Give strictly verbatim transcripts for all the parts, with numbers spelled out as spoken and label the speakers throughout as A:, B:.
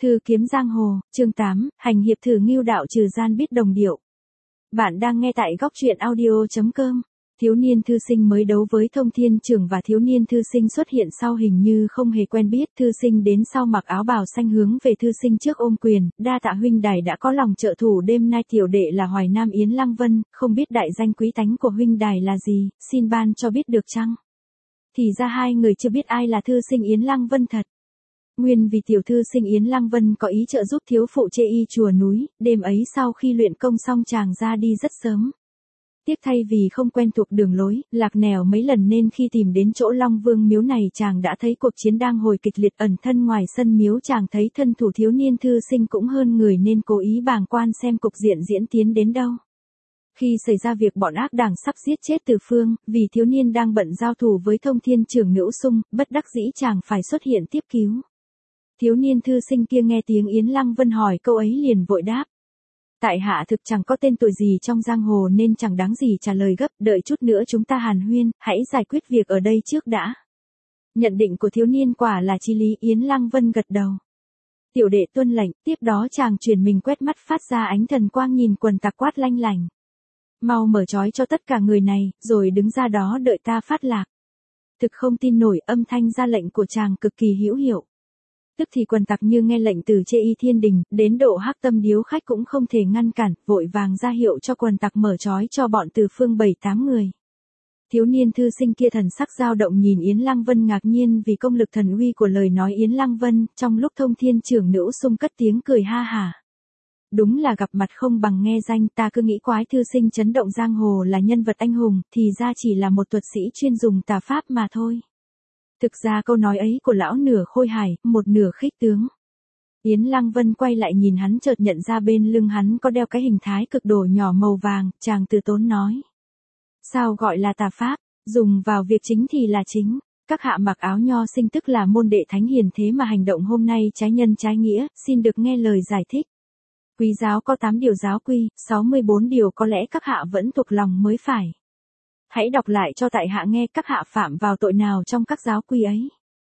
A: Thư kiếm giang hồ, chương tám, hành hiệp thử ngưu đạo trừ gian biết đồng điệu. Bạn đang nghe tại góc truyện audio chấm com. Thiếu niên thư sinh mới đấu với thông thiên trưởng và thiếu niên thư sinh xuất hiện sau hình như không hề quen biết. Thư sinh đến sau mặc áo bào xanh hướng về thư sinh trước ôm quyền, đa tạ huynh đài đã có lòng trợ thủ, đêm nay tiểu đệ là Hoài Nam Yến Lăng Vân, không biết đại danh quý tánh của huynh đài là gì, xin ban cho biết được chăng? Thì ra hai người chưa biết ai là thư sinh Yến Lăng Vân thật. Nguyên vì tiểu thư sinh Yến Lăng Vân có ý trợ giúp thiếu phụ chê y chùa núi, đêm ấy sau khi luyện công xong chàng ra đi rất sớm. Tiếc thay vì không quen thuộc đường lối, lạc nẻo mấy lần nên khi tìm đến chỗ Long Vương miếu này chàng đã thấy cuộc chiến đang hồi kịch liệt ẩn thân ngoài sân miếu. Chàng thấy thân thủ thiếu niên thư sinh cũng hơn người nên cố ý bàng quan xem cục diện diễn tiến đến đâu. Khi xảy ra việc bọn ác đảng sắp giết chết Từ Phương, vì thiếu niên đang bận giao thủ với thông thiên trưởng Nữ Sung, bất đắc dĩ chàng phải xuất hiện tiếp cứu. Thiếu niên thư sinh kia nghe tiếng Yến Lăng Vân hỏi câu ấy liền vội đáp. Tại hạ thực chẳng có tên tuổi gì trong giang hồ nên chẳng đáng gì trả lời gấp, đợi chút nữa chúng ta hàn huyên, hãy giải quyết việc ở đây trước đã. Nhận định của thiếu niên quả là chí lý, Yến Lăng Vân gật đầu. Tiểu đệ tuân lệnh, tiếp đó chàng chuyển mình quét mắt phát ra ánh thần quang nhìn quần tặc quát lanh lành. Mau mở trói cho tất cả người này, rồi đứng ra đó đợi ta phát lạc. Thực không tin nổi, âm thanh ra lệnh của chàng cực kỳ hữu hiệu. Tức thì quần tặc như nghe lệnh từ chê y thiên đình, đến độ Hắc Tâm điếu khách cũng không thể ngăn cản, vội vàng ra hiệu cho quần tặc mở trói cho bọn Từ Phương bảy tám người. Thiếu niên thư sinh kia thần sắc dao động nhìn Yến Lăng Vân ngạc nhiên vì công lực thần uy của lời nói Yến Lăng Vân, trong lúc thông thiên trưởng Nữ Sung cất tiếng cười ha hả. Đúng là gặp mặt không bằng nghe danh, ta cứ nghĩ quái thư sinh chấn động giang hồ là nhân vật anh hùng, thì ra chỉ là một thuật sĩ chuyên dùng tà pháp mà thôi. Thực ra câu nói ấy của lão nửa khôi hài, một nửa khích tướng. Yến Lăng Vân quay lại nhìn hắn chợt nhận ra bên lưng hắn có đeo cái hình thái cực đồ nhỏ màu vàng, chàng từ tốn nói. Sao gọi là tà pháp, dùng vào việc chính thì là chính. Các hạ mặc áo nho sinh tức là môn đệ thánh hiền thế mà hành động hôm nay trái nhân trái nghĩa, xin được nghe lời giải thích. Quý giáo có tám điều giáo quy, sáu mươi bốn điều có lẽ các hạ vẫn thuộc lòng mới phải. Hãy đọc lại cho tại hạ nghe các hạ phạm vào tội nào trong các giáo quy ấy.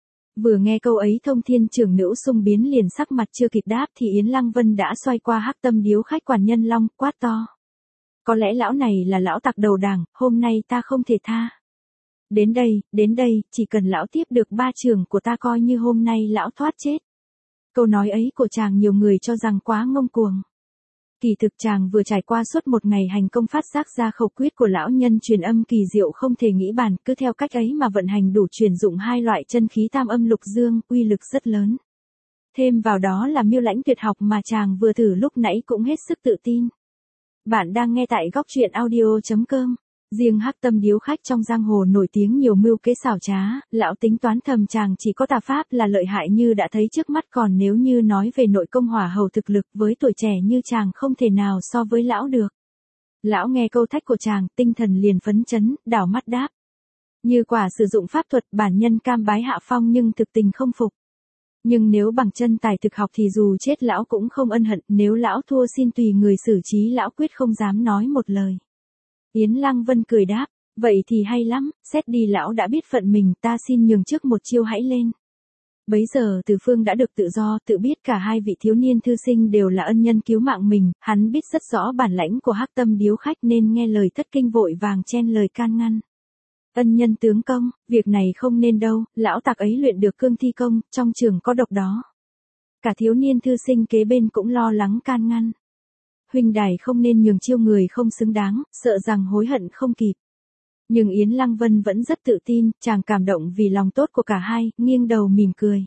A: Vừa nghe câu ấy thông thiên trưởng Nữ Sung biến liền sắc mặt chưa kịp đáp thì Yến Lăng Vân đã xoay qua Hắc Tâm điếu khách quản nhân Long, quát to. Có lẽ lão này là lão tặc đầu đảng, hôm nay ta không thể tha. Đến đây, đến đây, chỉ cần lão tiếp được ba trường của ta coi như hôm nay lão thoát chết. Câu nói ấy của chàng nhiều người cho rằng quá ngông cuồng. Kỳ thực chàng vừa trải qua suốt một ngày hành công phát giác ra khẩu quyết của lão nhân truyền âm kỳ diệu không thể nghĩ bàn, cứ theo cách ấy mà vận hành đủ truyền dụng hai loại chân khí tam âm lục dương, uy lực rất lớn. Thêm vào đó là miêu lãnh tuyệt học mà chàng vừa thử lúc nãy cũng hết sức tự tin. Bạn đang nghe tại góc truyện audio chấm com. Riêng Hắc Tâm điếu khách trong giang hồ nổi tiếng nhiều mưu kế xảo trá, lão tính toán thầm chàng chỉ có tà pháp là lợi hại như đã thấy trước mắt, còn nếu như nói về nội công hỏa hầu thực lực với tuổi trẻ như chàng không thể nào so với lão được. Lão nghe câu thách của chàng, tinh thần liền phấn chấn, đảo mắt đáp. Như quả sử dụng pháp thuật bản nhân cam bái hạ phong nhưng thực tình không phục. Nhưng nếu bằng chân tài thực học thì dù chết lão cũng không ân hận, nếu lão thua xin tùy người xử trí, lão quyết không dám nói một lời. Yến Lăng Vân cười đáp, vậy thì hay lắm, xét đi lão đã biết phận mình, ta xin nhường trước một chiêu hãy lên. Bấy giờ Từ Phương đã được tự do, tự biết cả hai vị thiếu niên thư sinh đều là ân nhân cứu mạng mình, hắn biết rất rõ bản lãnh của Hắc Tâm điếu khách nên nghe lời thất kinh vội vàng chen lời can ngăn. Ân nhân tướng công, việc này không nên đâu, lão tặc ấy luyện được cương thi công, trong trường có độc đó. Cả thiếu niên thư sinh kế bên cũng lo lắng can ngăn. Huynh đài không nên nhường chiêu người không xứng đáng, sợ rằng hối hận không kịp. Nhưng Yến Lăng Vân vẫn rất tự tin, chàng cảm động vì lòng tốt của cả hai, nghiêng đầu mỉm cười.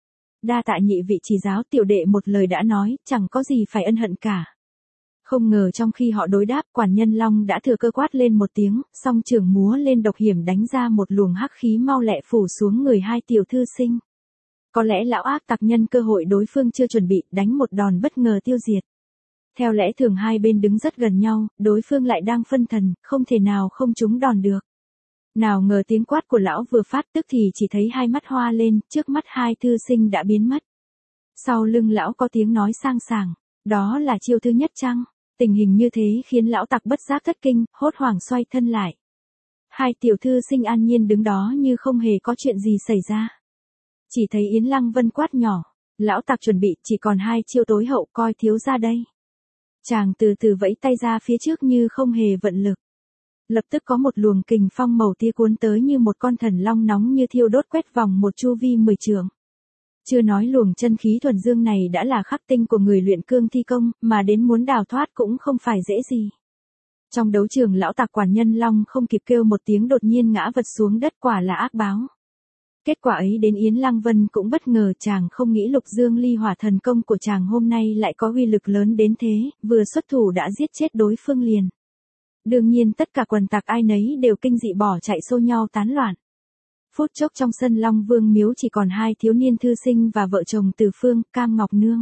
A: Đa tạ nhị vị chỉ giáo, tiểu đệ một lời đã nói, chẳng có gì phải ân hận cả. Không ngờ trong khi họ đối đáp, quản nhân Long đã thừa cơ quát lên một tiếng, song trường múa lên độc hiểm đánh ra một luồng hắc khí mau lẹ phủ xuống người hai tiểu thư sinh. Có lẽ lão ác tặc nhân cơ hội đối phương chưa chuẩn bị, đánh một đòn bất ngờ tiêu diệt. Theo lẽ thường hai bên đứng rất gần nhau, đối phương lại đang phân thần, không thể nào không trúng đòn được. Nào ngờ tiếng quát của lão vừa phát tức thì chỉ thấy hai mắt hoa lên, trước mắt hai thư sinh đã biến mất. Sau lưng lão có tiếng nói sang sảng, đó là chiêu thứ nhất chăng? Tình hình như thế khiến lão tặc bất giác thất kinh, hốt hoảng xoay thân lại. Hai tiểu thư sinh an nhiên đứng đó như không hề có chuyện gì xảy ra. Chỉ thấy Yến Lăng Vân quát nhỏ, Lão Tặc chuẩn bị, chỉ còn hai chiêu tối hậu, coi thiếu gia đây. Chàng từ từ vẫy tay ra phía trước như không hề vận lực. Lập tức có một luồng kình phong màu tia cuốn tới như một con thần long nóng như thiêu đốt quét vòng một chu vi mười trượng. Chưa nói luồng chân khí thuần dương này đã là khắc tinh của người luyện cương thi công, mà đến muốn đào thoát cũng không phải dễ gì. Trong đấu trường Lão Tặc quản nhân long không kịp kêu một tiếng đột nhiên ngã vật xuống đất, quả là ác báo. Kết quả ấy đến Yến Lăng Vân cũng bất ngờ, chàng không nghĩ Lục Dương Ly Hỏa thần công của chàng hôm nay lại có uy lực lớn đến thế, vừa xuất thủ đã giết chết đối phương liền. Đương nhiên tất cả quần tặc ai nấy đều kinh dị bỏ chạy xô nhau tán loạn. Phút chốc trong sân Long Vương miếu chỉ còn hai thiếu niên thư sinh và vợ chồng Từ Phương, Cam Ngọc Nương.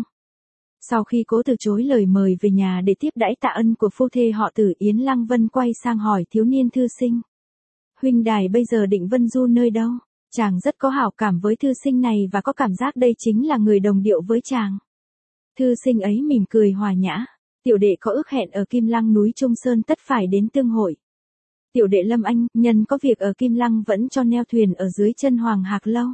A: Sau khi cố từ chối lời mời về nhà để tiếp đãi tạ ân của phu thê họ Tử, Yến Lăng Vân quay sang hỏi thiếu niên thư sinh. Huynh đài bây giờ định vân du nơi đâu? Chàng rất có hảo cảm với thư sinh này và có cảm giác đây chính là người đồng điệu với chàng. Thư sinh ấy mỉm cười hòa nhã. Tiểu đệ có ước hẹn ở Kim Lăng núi Trung Sơn tất phải đến tương hội. Tiểu đệ Lâm Anh, nhân có việc ở Kim Lăng vẫn cho neo thuyền ở dưới chân Hoàng Hạc Lâu.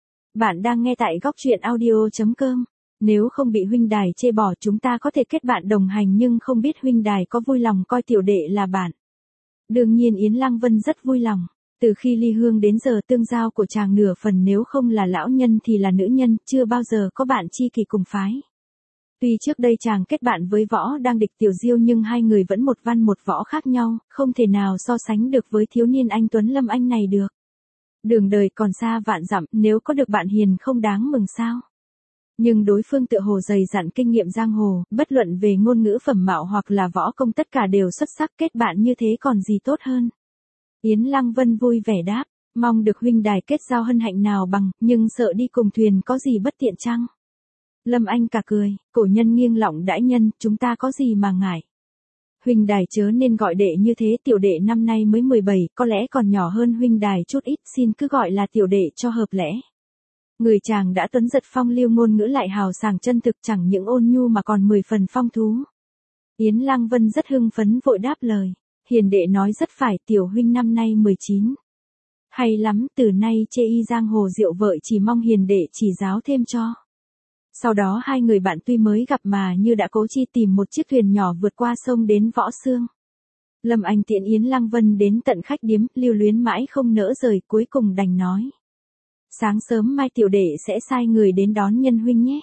A: Bạn đang nghe tại góc truyện audio chấm com. Nếu không bị huynh đài chê bỏ chúng ta có thể kết bạn đồng hành, nhưng không biết huynh đài có vui lòng coi tiểu đệ là bạn. Đương nhiên Yến Lăng Vân rất vui lòng. Từ khi ly hương đến giờ tương giao của chàng nửa phần nếu không là lão nhân thì là nữ nhân, chưa bao giờ có bạn tri kỷ cùng phái. Tuy trước đây chàng kết bạn với Võ đang địch Tiểu Diêu nhưng hai người vẫn một văn một võ khác nhau, không thể nào so sánh được với thiếu niên anh Tuấn Lâm Anh này được. Đường đời còn xa vạn dặm, nếu có được bạn hiền không đáng mừng sao. Nhưng đối phương tựa hồ dày dặn kinh nghiệm giang hồ, bất luận về ngôn ngữ phẩm mạo hoặc là võ công tất cả đều xuất sắc, kết bạn như thế còn gì tốt hơn. Yến Lăng Vân vui vẻ đáp, mong được huynh đài kết giao hân hạnh nào bằng, nhưng sợ đi cùng thuyền có gì bất tiện chăng? Lâm Anh cả cười, cổ nhân nghiêng lọng đãi nhân, chúng ta có gì mà ngại. Huynh đài chớ nên gọi đệ như thế, tiểu đệ năm nay mới mười bảy, có lẽ còn nhỏ hơn huynh đài chút ít, xin cứ gọi là tiểu đệ cho hợp lẽ. Người chàng đã tuấn giật phong lưu, ngôn ngữ lại hào sảng chân thực, chẳng những ôn nhu mà còn mười phần phong thú. Yến Lăng Vân rất hưng phấn vội đáp lời, hiền đệ nói rất phải, tiểu huynh năm nay mười chín. Hay lắm, từ nay chê y giang hồ rượu vợi chỉ mong hiền đệ chỉ giáo thêm cho. Sau đó hai người bạn tuy mới gặp mà như đã cố chi tìm một chiếc thuyền nhỏ vượt qua sông đến Võ Xương. Lâm Anh tiện Yến Lăng Vân đến tận khách điếm, lưu luyến mãi không nỡ rời, cuối cùng đành nói. Sáng sớm mai tiểu đệ sẽ sai người đến đón nhân huynh nhé.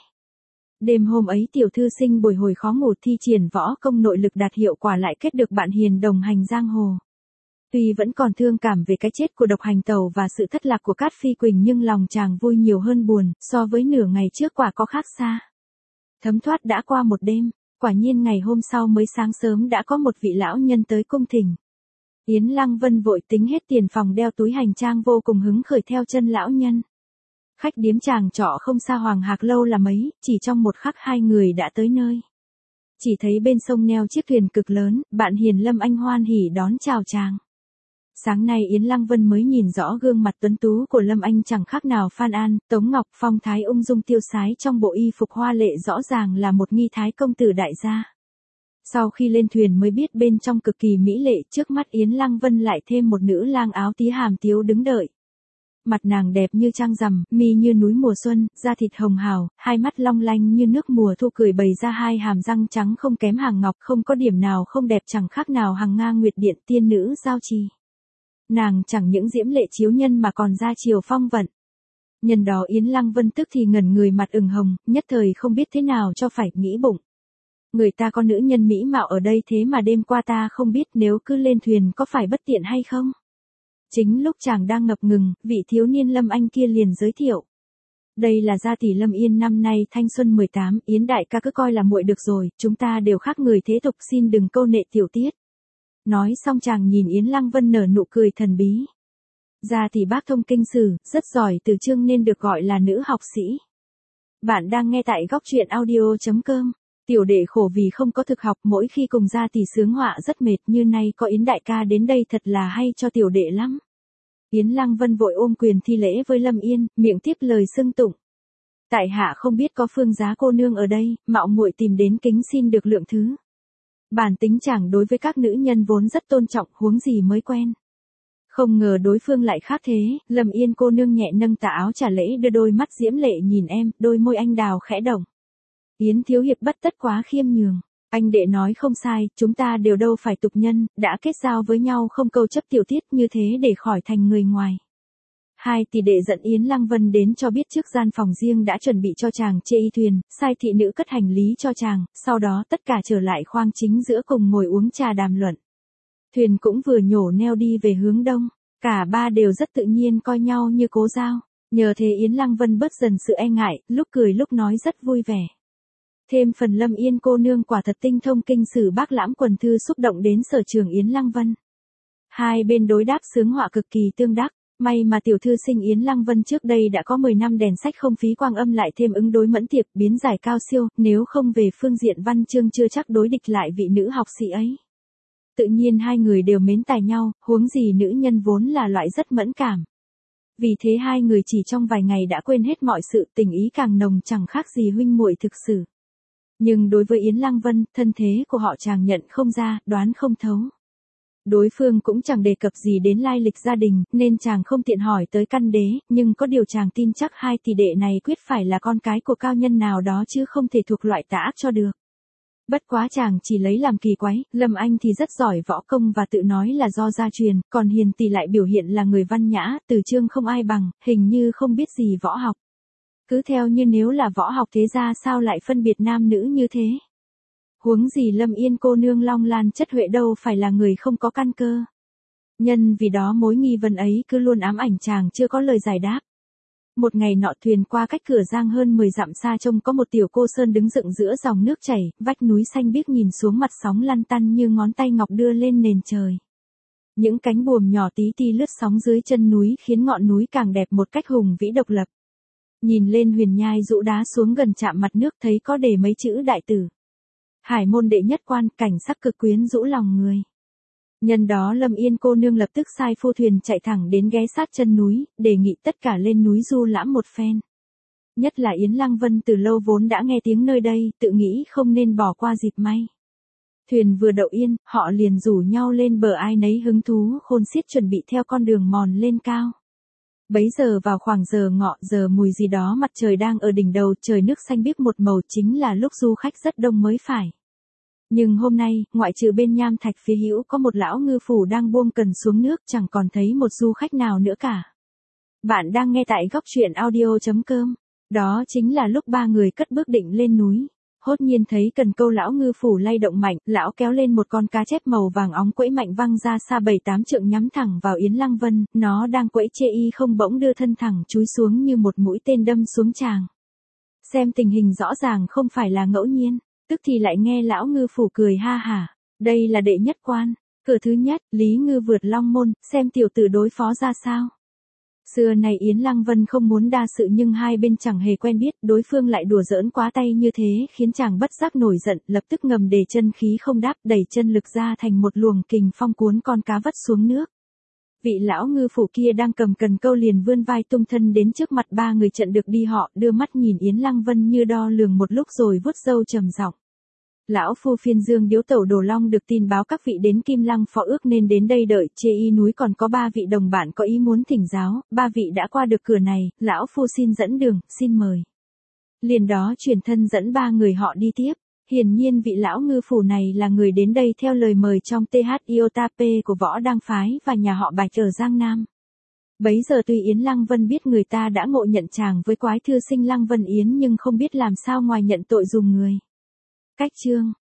A: Đêm hôm ấy tiểu thư sinh bồi hồi khó ngủ thi triển võ công nội lực đạt hiệu quả, lại kết được bạn hiền đồng hành giang hồ. Tuy vẫn còn thương cảm về cái chết của Độc Hành Tẩu và sự thất lạc của Cát Phi Quỳnh nhưng lòng chàng vui nhiều hơn buồn, so với nửa ngày trước quả có khác xa. Thấm thoát đã qua một đêm, quả nhiên ngày hôm sau mới sáng sớm đã có một vị lão nhân tới cung thỉnh. Yến Lăng Vân vội tính hết tiền phòng đeo túi hành trang vô cùng hứng khởi theo chân lão nhân. Khách điếm chàng trọ không xa Hoàng Hạc Lâu là mấy, chỉ trong một khắc hai người đã tới nơi. Chỉ thấy bên sông neo chiếc thuyền cực lớn, bạn hiền Lâm Anh hoan hỉ đón chào chàng. Sáng nay Yến Lăng Vân mới nhìn rõ gương mặt tuấn tú của Lâm Anh, chẳng khác nào Phan An, Tống Ngọc, phong thái ung dung tiêu sái trong bộ y phục hoa lệ, rõ ràng là một nghi thái công tử đại gia. Sau khi lên thuyền mới biết bên trong cực kỳ mỹ lệ, trước mắt Yến Lăng Vân lại thêm một nữ lang áo tí hàm tiếu đứng đợi. Mặt nàng đẹp như trăng rằm, mi như núi mùa xuân, da thịt hồng hào, hai mắt long lanh như nước mùa thu, cười bày ra hai hàm răng trắng không kém hàng ngọc, không có điểm nào không đẹp, chẳng khác nào hằng nga nguyệt điện, tiên nữ giao trì. Nàng chẳng những diễm lệ chiếu nhân mà còn ra chiều phong vận. Nhân đó Yến Lăng Vân tức thì ngẩn người, mặt ửng hồng, nhất thời không biết thế nào cho phải, nghĩ bụng. Người ta có nữ nhân mỹ mạo ở đây thế mà đêm qua ta không biết, nếu cứ lên thuyền có phải bất tiện hay không? Chính lúc chàng đang ngập ngừng, vị thiếu niên Lâm Anh kia liền giới thiệu. Đây là gia tỷ Lâm Yên, năm nay thanh xuân mười tám, Yến đại ca cứ coi là muội được rồi, chúng ta đều khác người thế tục, xin đừng câu nệ tiểu tiết. Nói xong chàng nhìn Yến Lăng Vân nở nụ cười thần bí. Gia tỷ bác thông kinh sử, rất giỏi từ chương nên được gọi là nữ học sĩ. Bạn đang nghe tại góc truyện audio chấm com. Tiểu đệ khổ vì không có thực học, mỗi khi cùng gia tỷ sướng họa rất mệt, như nay có Yến đại ca đến đây thật là hay cho tiểu đệ lắm. Yến Lăng Vân vội ôm quyền thi lễ với Lâm Yên, miệng tiếp lời xưng tụng. Tại hạ không biết có Phương Giá cô nương ở đây, mạo muội tìm đến kính xin được lượng thứ. Bản tính chàng đối với các nữ nhân vốn rất tôn trọng, huống gì mới quen. Không ngờ đối phương lại khác thế, Lâm Yên cô nương nhẹ nâng tà áo trả lễ đưa đôi mắt diễm lệ nhìn em, đôi môi anh đào khẽ động. Yến thiếu hiệp bất tất quá khiêm nhường. Anh đệ nói không sai, chúng ta đều đâu phải tục nhân, đã kết giao với nhau không câu chấp tiểu tiết như thế để khỏi thành người ngoài. Hai tỷ đệ dẫn Yến Lăng Vân đến cho biết trước gian phòng riêng đã chuẩn bị cho chàng chê y thuyền, sai thị nữ cất hành lý cho chàng, sau đó tất cả trở lại khoang chính giữa cùng ngồi uống trà đàm luận. Thuyền cũng vừa nhổ neo đi về hướng đông, cả ba đều rất tự nhiên coi nhau như cố giao, nhờ thế Yến Lăng Vân bớt dần sự e ngại, lúc cười lúc nói rất vui vẻ. Thêm phần Lâm Yên cô nương quả thật tinh thông kinh sử bác lãm quần thư xúc động đến sở trường Yến Lăng Vân. Hai bên đối đáp sướng họa cực kỳ tương đắc, may mà tiểu thư sinh Yến Lăng Vân trước đây đã có mười năm đèn sách không phí quang âm lại thêm ứng đối mẫn tiệp biến giải cao siêu, nếu không về phương diện văn chương chưa chắc đối địch lại vị nữ học sĩ ấy. Tự nhiên hai người đều mến tài nhau, huống gì nữ nhân vốn là loại rất mẫn cảm. Vì thế hai người chỉ trong vài ngày đã quên hết mọi sự, tình ý càng nồng chẳng khác gì huynh muội thực sự. Nhưng đối với Yến Lăng Vân, thân thế của họ chàng nhận không ra, đoán không thấu. Đối phương cũng chẳng đề cập gì đến lai lịch gia đình, nên chàng không tiện hỏi tới căn đế, nhưng có điều chàng tin chắc hai tỷ đệ này quyết phải là con cái của cao nhân nào đó chứ không thể thuộc loại tà ác cho được. Bất quá chàng chỉ lấy làm kỳ quái, Lâm Anh thì rất giỏi võ công và tự nói là do gia truyền, còn Hiền tỷ lại biểu hiện là người văn nhã, từ chương không ai bằng, hình như không biết gì võ học. Cứ theo như nếu là võ học thế ra sao lại phân biệt nam nữ như thế. Huống gì Lâm Yên cô nương long lan chất huệ đâu phải là người không có căn cơ. Nhân vì đó mối nghi vấn ấy cứ luôn ám ảnh chàng chưa có lời giải đáp. Một ngày nọ thuyền qua cách cửa giang hơn mười dặm xa trông có một tiểu cô sơn đứng dựng giữa dòng nước chảy, vách núi xanh biếc nhìn xuống mặt sóng lăn tăn như ngón tay ngọc đưa lên nền trời. Những cánh buồm nhỏ tí ti lướt sóng dưới chân núi khiến ngọn núi càng đẹp một cách hùng vĩ độc lập. Nhìn lên huyền nhai rũ đá xuống gần chạm mặt nước thấy có đề mấy chữ đại tử. Hải môn đệ nhất quan, cảnh sắc cực quyến rũ lòng người. Nhân đó Lâm Yên cô nương lập tức sai phu thuyền chạy thẳng đến ghé sát chân núi, đề nghị tất cả lên núi du lãm một phen. Nhất là Yến Lăng Vân từ lâu vốn đã nghe tiếng nơi đây, tự nghĩ không nên bỏ qua dịp may. Thuyền vừa đậu yên, họ liền rủ nhau lên bờ ai nấy hứng thú khôn xiết chuẩn bị theo con đường mòn lên cao. Bấy giờ vào khoảng giờ ngọ giờ mùi gì đó mặt trời đang ở đỉnh đầu, trời nước xanh biếc một màu chính là lúc du khách rất đông mới phải. Nhưng hôm nay, ngoại trừ bên nham thạch phía hữu có một lão ngư phủ đang buông cần xuống nước chẳng còn thấy một du khách nào nữa cả. Bạn đang nghe tại góc truyện audio chấm com. Đó chính là lúc ba người cất bước định lên núi. Hốt nhiên thấy cần câu lão ngư phủ lay động mạnh, lão kéo lên một con cá chép màu vàng óng quẫy mạnh văng ra xa bảy tám trượng nhắm thẳng vào Yến Lăng Vân, nó đang quẫy chê y không bỗng đưa thân thẳng chúi xuống như một mũi tên đâm xuống chàng. Xem tình hình rõ ràng không phải là ngẫu nhiên, tức thì lại nghe lão ngư phủ cười ha hả, đây là đệ nhất quan, cửa thứ nhất, Lý Ngư vượt long môn, xem tiểu tử đối phó ra sao. Xưa này Yến Lăng Vân không muốn đa sự nhưng hai bên chẳng hề quen biết, đối phương lại đùa giỡn quá tay như thế khiến chàng bất giác nổi giận, lập tức ngầm để chân khí không đáp, đẩy chân lực ra thành một luồng kình phong cuốn con cá vất xuống nước. Vị lão ngư phủ kia đang cầm cần câu liền vươn vai tung thân đến trước mặt ba người trận được đi họ, đưa mắt nhìn Yến Lăng Vân như đo lường một lúc rồi vuốt râu trầm giọng. Lão phu phiên dương điếu tẩu Đồ Long được tin báo các vị đến Kim Lăng phó ước nên đến đây đợi, chê y núi còn có ba vị đồng bạn có ý muốn thỉnh giáo, ba vị đã qua được cửa này, lão phu xin dẫn đường, xin mời. Liền đó chuyển thân dẫn ba người họ đi tiếp, hiển nhiên vị lão ngư phủ này là người đến đây theo lời mời trong T H Iotape của Võ Đăng Phái và nhà họ Bạch ở Giang Nam. Bấy giờ tuy Yến Lăng Vân biết người ta đã ngộ nhận chàng với quái thư sinh Lăng Vân Yến nhưng không biết làm sao ngoài nhận tội dùng người. Cách chương